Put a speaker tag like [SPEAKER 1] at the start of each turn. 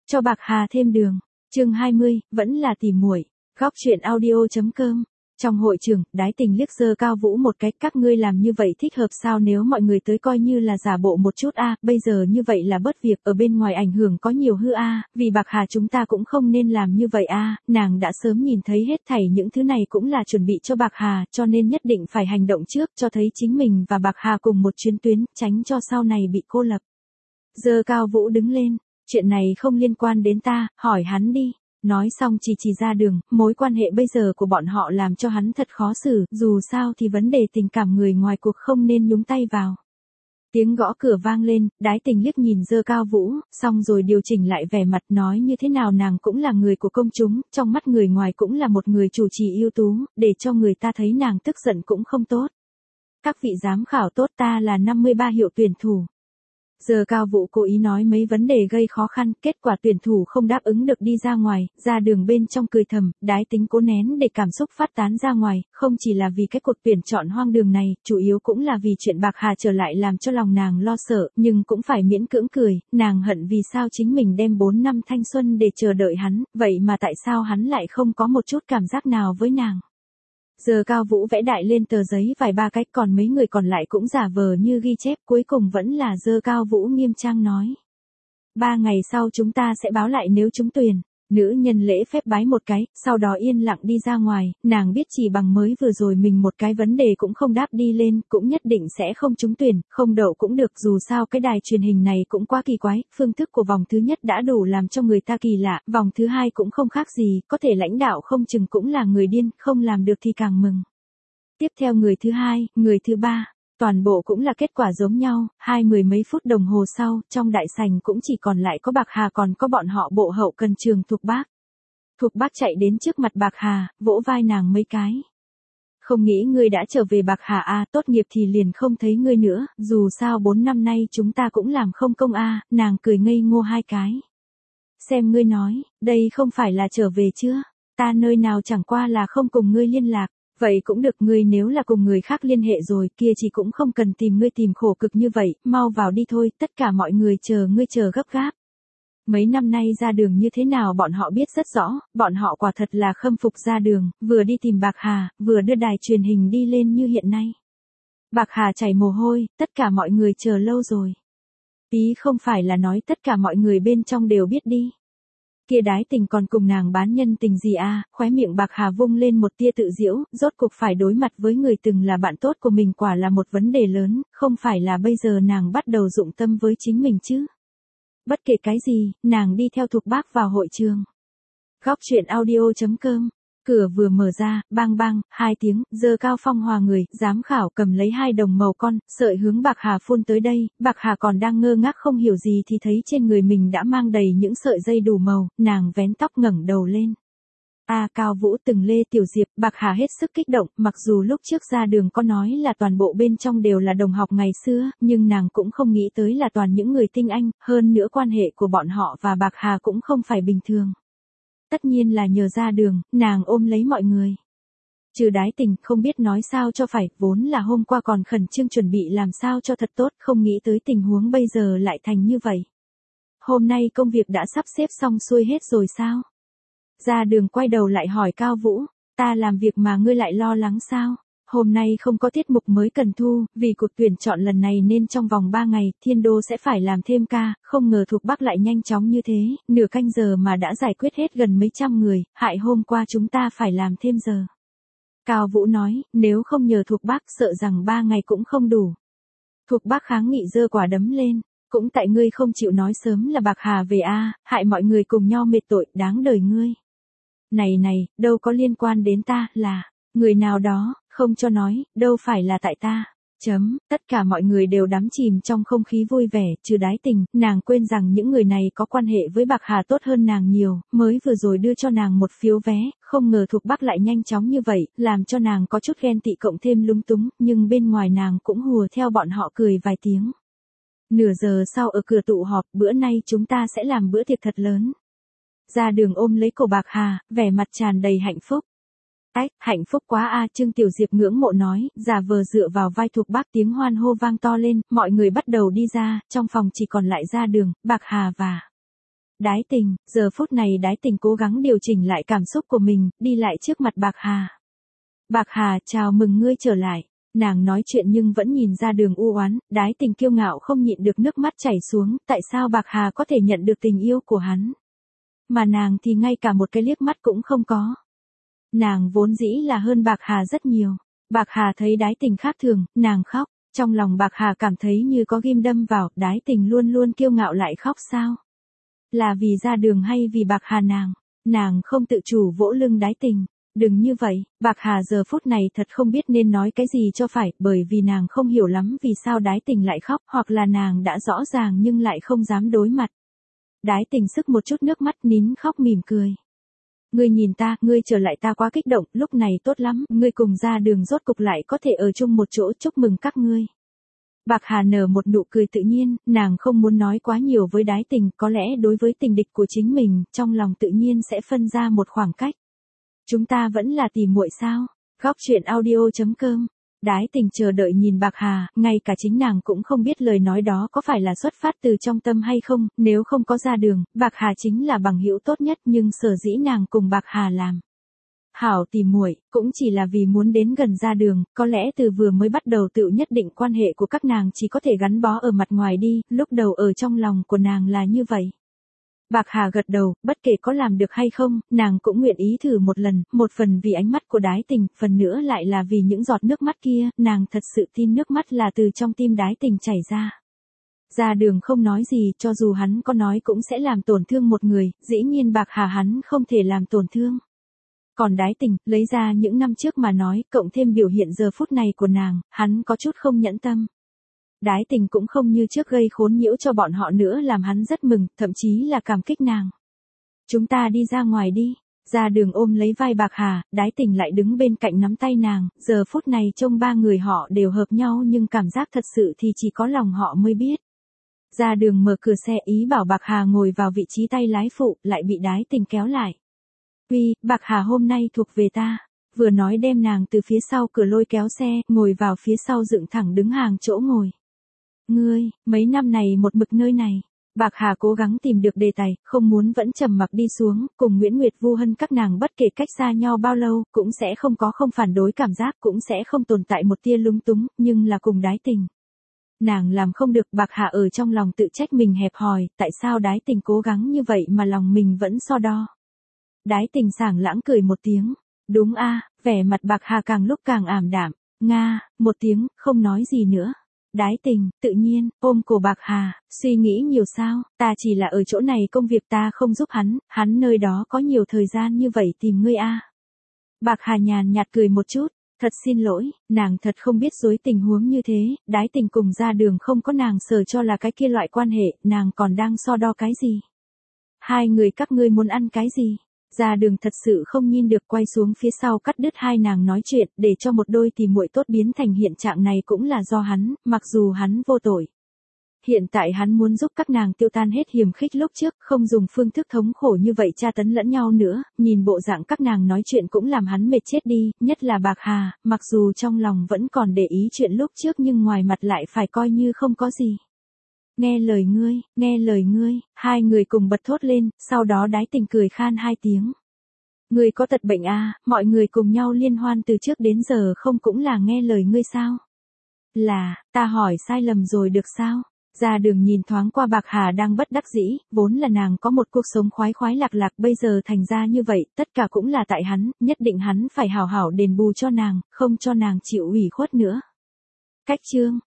[SPEAKER 1] Cho Bạc Hà thêm đường. Chương 20, vẫn là tỉ muội. Góc truyện audio.com. Trong hội trường, Đái Tình liếc giơ Cao Vũ một cái, các ngươi làm như vậy thích hợp sao, nếu mọi người tới coi như là giả bộ một chút a, bây giờ như vậy là bớt việc, ở bên ngoài ảnh hưởng có nhiều hư a, vì Bạc Hà chúng ta cũng không nên làm như vậy a, nàng đã sớm nhìn thấy hết thảy những thứ này cũng là chuẩn bị cho Bạc Hà, cho nên nhất định phải hành động trước, cho thấy chính mình và Bạc Hà cùng một chuyến tuyến, tránh cho sau này bị cô lập. Giơ Cao Vũ đứng lên, chuyện này không liên quan đến ta, hỏi hắn đi. Nói xong chỉ ra đường, mối quan hệ bây giờ của bọn họ làm cho hắn thật khó xử, dù sao thì vấn đề tình cảm người ngoài cuộc không nên nhúng tay vào. Tiếng gõ cửa vang lên, Đái Tình liếc nhìn giơ Cao Vũ, xong rồi điều chỉnh lại vẻ mặt, nói như thế nào nàng cũng là người của công chúng, trong mắt người ngoài cũng là một người chủ trì ưu tú, để cho người ta thấy nàng tức giận cũng không tốt. Các vị giám khảo tốt, ta là 53 hiệu tuyển thủ. Giờ Cao Vũ cố ý nói mấy vấn đề gây khó khăn, kết quả tuyển thủ không đáp ứng được đi ra ngoài, ra đường bên trong cười thầm, Đái Tính cố nén để cảm xúc phát tán ra ngoài, không chỉ là vì cái cuộc tuyển chọn hoang đường này, chủ yếu cũng là vì chuyện Bạc Hà trở lại làm cho lòng nàng lo sợ, nhưng cũng phải miễn cưỡng cười, nàng hận vì sao chính mình đem 4 năm thanh xuân để chờ đợi hắn, vậy mà tại sao hắn lại không có một chút cảm giác nào với nàng. Giờ Cao Vũ vẽ đại lên tờ giấy vài ba cách, còn mấy người còn lại cũng giả vờ như ghi chép, cuối cùng vẫn là Giờ Cao Vũ nghiêm trang nói. 3 ngày sau chúng ta sẽ báo lại nếu trúng tuyển. Nữ nhân lễ phép bái một cái, sau đó yên lặng đi ra ngoài, nàng biết chỉ bằng mới vừa rồi mình một cái vấn đề cũng không đáp đi lên, cũng nhất định sẽ không trúng tuyển, không đậu cũng được, dù sao cái đài truyền hình này cũng quá kỳ quái, phương thức của vòng thứ nhất đã đủ làm cho người ta kỳ lạ, vòng thứ hai cũng không khác gì, có thể lãnh đạo không chừng cũng là người điên, không làm được thì càng mừng. Tiếp theo người thứ hai, người thứ ba. Toàn bộ cũng là kết quả giống nhau, 20 mấy phút đồng hồ sau, trong đại sảnh cũng chỉ còn lại có Bạc Hà, còn có bọn họ bộ hậu cần trường Thục Bác. Thục Bác chạy đến trước mặt Bạc Hà, vỗ vai nàng mấy cái. Không nghĩ ngươi đã trở về Bạc Hà a, tốt nghiệp thì liền không thấy ngươi nữa, dù sao 4 năm nay chúng ta cũng làm không công a, nàng cười ngây ngô hai cái. Xem ngươi nói, đây không phải là trở về chưa, ta nơi nào chẳng qua là không cùng ngươi liên lạc. Vậy cũng được, ngươi nếu là cùng người khác liên hệ rồi, kia chỉ cũng không cần tìm ngươi tìm khổ cực như vậy, mau vào đi thôi, tất cả mọi người chờ ngươi chờ gấp gáp. Mấy năm nay ra đường như thế nào bọn họ biết rất rõ, bọn họ quả thật là khâm phục ra đường, vừa đi tìm Bạc Hà, vừa đưa đài truyền hình đi lên như hiện nay. Bạc Hà chảy mồ hôi, tất cả mọi người chờ lâu rồi. Ý không phải là nói tất cả mọi người bên trong đều biết đi. Kia Đái Tình còn cùng nàng bán nhân tình gì a, khóe miệng Bạc Hà vung lên một tia tự giễu, rốt cuộc phải đối mặt với người từng là bạn tốt của mình quả là một vấn đề lớn, không phải là bây giờ nàng bắt đầu dụng tâm với chính mình chứ. Bất kể cái gì, nàng đi theo Thục Bác vào hội trường. Góc truyện audio.com. Cửa vừa mở ra, bang bang, 2 tiếng, Giờ Cao Phong hòa người, giám khảo cầm lấy 2 đồng màu con, sợi hướng Bạc Hà phun tới đây, Bạc Hà còn đang ngơ ngác không hiểu gì thì thấy trên người mình đã mang đầy những sợi dây đủ màu, nàng vén tóc ngẩng đầu lên. Cao Vũ Từng Lê Tiểu Diệp, Bạc Hà hết sức kích động, mặc dù lúc trước ra đường có nói là toàn bộ bên trong đều là đồng học ngày xưa, nhưng nàng cũng không nghĩ tới là toàn những người tinh anh, hơn nữa quan hệ của bọn họ và Bạc Hà cũng không phải bình thường. Tất nhiên là nhờ ra đường, nàng ôm lấy mọi người. Trừ Đái Tình, không biết nói sao cho phải, vốn là hôm qua còn khẩn trương chuẩn bị làm sao cho thật tốt, không nghĩ tới tình huống bây giờ lại thành như vậy. Hôm nay công việc đã sắp xếp xong xuôi hết rồi sao? Ra đường quay đầu lại hỏi Cao Vũ, ta làm việc mà ngươi lại lo lắng sao? Hôm nay không có tiết mục mới cần thu, vì cuộc tuyển chọn lần này nên trong vòng 3 ngày, Thiên Đô sẽ phải làm thêm ca, không ngờ Thục Bác lại nhanh chóng như thế, nửa canh giờ mà đã giải quyết hết gần mấy trăm người, hại hôm qua chúng ta phải làm thêm giờ. Cao Vũ nói, nếu không nhờ Thục Bác sợ rằng 3 ngày cũng không đủ. Thục Bác kháng nghị giơ quả đấm lên, cũng tại ngươi không chịu nói sớm là Bạc Hà về hại mọi người cùng nhau mệt tội, đáng đời ngươi. Này, đâu có liên quan đến ta, là người nào đó, không cho nói, đâu phải là tại ta. Tất cả mọi người đều đắm chìm trong không khí vui vẻ, trừ Đái Tình, nàng quên rằng những người này có quan hệ với Bạc Hà tốt hơn nàng nhiều, mới vừa rồi đưa cho nàng một phiếu vé, không ngờ Thục Bác lại nhanh chóng như vậy, làm cho nàng có chút ghen tị cộng thêm lúng túng, nhưng bên ngoài nàng cũng hùa theo bọn họ cười vài tiếng. Nửa giờ sau ở cửa tụ họp, bữa nay chúng ta sẽ làm bữa tiệc thật lớn. Ra đường ôm lấy cổ Bạc Hà, vẻ mặt tràn đầy hạnh phúc. Hạnh phúc quá Trương Tiểu Diệp ngưỡng mộ nói, giả vờ dựa vào vai Thục Bác, tiếng hoan hô vang to lên, mọi người bắt đầu đi ra, trong phòng chỉ còn lại Ra đường, Bạc Hà và Đái Tình, giờ phút này Đái Tình cố gắng điều chỉnh lại cảm xúc của mình, đi lại trước mặt Bạc Hà. Bạc Hà, chào mừng ngươi trở lại. Nàng nói chuyện nhưng vẫn nhìn ra đường u oán, Đái Tình kiêu ngạo không nhịn được nước mắt chảy xuống, tại sao Bạc Hà có thể nhận được tình yêu của hắn? Mà nàng thì ngay cả một cái liếc mắt cũng không có. Nàng vốn dĩ là hơn Bạc Hà rất nhiều. Bạc Hà thấy Đái Tình khác thường, nàng khóc. Trong lòng Bạc Hà cảm thấy như có ghim đâm vào, Đái Tình luôn luôn kiêu ngạo lại khóc sao? Là vì ra đường hay vì Bạc Hà nàng không tự chủ vỗ lưng Đái Tình. Đừng như vậy, Bạc Hà giờ phút này thật không biết nên nói cái gì cho phải, bởi vì nàng không hiểu lắm vì sao Đái Tình lại khóc, hoặc là nàng đã rõ ràng nhưng lại không dám đối mặt. Đái Tình sức một chút nước mắt nín khóc mỉm cười. Ngươi nhìn ta, ngươi trở lại ta quá kích động, lúc này tốt lắm, ngươi cùng ra đường rốt cục lại có thể ở chung một chỗ, chúc mừng các ngươi. Bạc Hà nở một nụ cười tự nhiên, nàng không muốn nói quá nhiều với Đái Tình, có lẽ đối với tình địch của chính mình, trong lòng tự nhiên sẽ phân ra một khoảng cách. Chúng ta vẫn là tỉ muội sao? Góc truyện audio.com. Đái Tình chờ đợi nhìn Bạc Hà, ngay cả chính nàng cũng không biết lời nói đó có phải là xuất phát từ trong tâm hay không, nếu không có ra đường, Bạc Hà chính là bằng hữu tốt nhất nhưng sở dĩ nàng cùng Bạc Hà làm hảo tỉ muội, cũng chỉ là vì muốn đến gần ra đường, có lẽ từ vừa mới bắt đầu tự nhất định quan hệ của các nàng chỉ có thể gắn bó ở mặt ngoài đi, lúc đầu ở trong lòng của nàng là như vậy. Bạc Hà gật đầu, bất kể có làm được hay không, nàng cũng nguyện ý thử một lần, một phần vì ánh mắt của Đái Tình, phần nữa lại là vì những giọt nước mắt kia, nàng thật sự tin nước mắt là từ trong tim Đái Tình chảy ra. Ra đường không nói gì, cho dù hắn có nói cũng sẽ làm tổn thương một người, dĩ nhiên Bạc Hà hắn không thể làm tổn thương. Còn Đái Tình, lấy ra những năm trước mà nói, cộng thêm biểu hiện giờ phút này của nàng, hắn có chút không nhẫn tâm. Đái Tình cũng không như trước gây khốn nhiễu cho bọn họ nữa làm hắn rất mừng, thậm chí là cảm kích nàng. Chúng ta đi ra ngoài đi. Ra đường ôm lấy vai Bạc Hà, Đái Tình lại đứng bên cạnh nắm tay nàng, giờ phút này trông ba người họ đều hợp nhau nhưng cảm giác thật sự thì chỉ có lòng họ mới biết. Ra đường mở cửa xe ý bảo Bạc Hà ngồi vào vị trí tay lái phụ, lại bị Đái Tình kéo lại. Uy, Bạc Hà hôm nay thuộc về ta. Vừa nói đem nàng từ phía sau cửa lôi kéo xe, ngồi vào phía sau dựng thẳng đứng hàng chỗ ngồi. Ngươi, mấy năm này một mực nơi này. Bạc Hà cố gắng tìm được đề tài, không muốn vẫn trầm mặc đi xuống, cùng Nguyễn Nguyệt Vu Hân các nàng bất kể cách xa nhau bao lâu, cũng sẽ không phản đối cảm giác, cũng sẽ không tồn tại một tia lúng túng, nhưng là cùng Đái Tình. Nàng làm không được, Bạc Hà ở trong lòng tự trách mình hẹp hòi, tại sao Đái Tình cố gắng như vậy mà lòng mình vẫn so đo. Đái Tình sảng lãng cười một tiếng. Đúng a, vẻ mặt Bạc Hà càng lúc càng ảm đạm. Nga, một tiếng, không nói gì nữa. Đái Tình, tự nhiên, ôm cổ Bạc Hà, suy nghĩ nhiều sao, ta chỉ là ở chỗ này công việc ta không giúp hắn nơi đó có nhiều thời gian như vậy tìm ngươi a. Bạc Hà nhàn nhạt cười một chút, thật xin lỗi, nàng thật không biết dưới tình huống như thế, Đái Tình cùng ra đường không có nàng sờ cho là cái kia loại quan hệ, nàng còn đang so đo cái gì. Hai người các ngươi muốn ăn cái gì? Ra đường thật sự không nhìn được quay xuống phía sau cắt đứt hai nàng nói chuyện, để cho một đôi tỉ muội tốt biến thành hiện trạng này cũng là do hắn, mặc dù hắn vô tội. Hiện tại hắn muốn giúp các nàng tiêu tan hết hiềm khích lúc trước, không dùng phương thức thống khổ như vậy tra tấn lẫn nhau nữa, nhìn bộ dạng các nàng nói chuyện cũng làm hắn mệt chết đi, nhất là Bạc Hà, mặc dù trong lòng vẫn còn để ý chuyện lúc trước nhưng ngoài mặt lại phải coi như không có gì. Nghe lời ngươi, hai người cùng bật thốt lên, sau đó Đái Tình cười khan hai tiếng. Ngươi có tật bệnh à, mọi người cùng nhau liên hoan từ trước đến giờ không cũng là nghe lời ngươi sao? Là, ta hỏi sai lầm rồi được sao? Ra đường nhìn thoáng qua Bạc Hà đang bất đắc dĩ, vốn là nàng có một cuộc sống khoái khoái lạc lạc bây giờ thành ra như vậy, tất cả cũng là tại hắn, nhất định hắn phải hảo hảo đền bù cho nàng, không cho nàng chịu ủy khuất nữa. Cách chương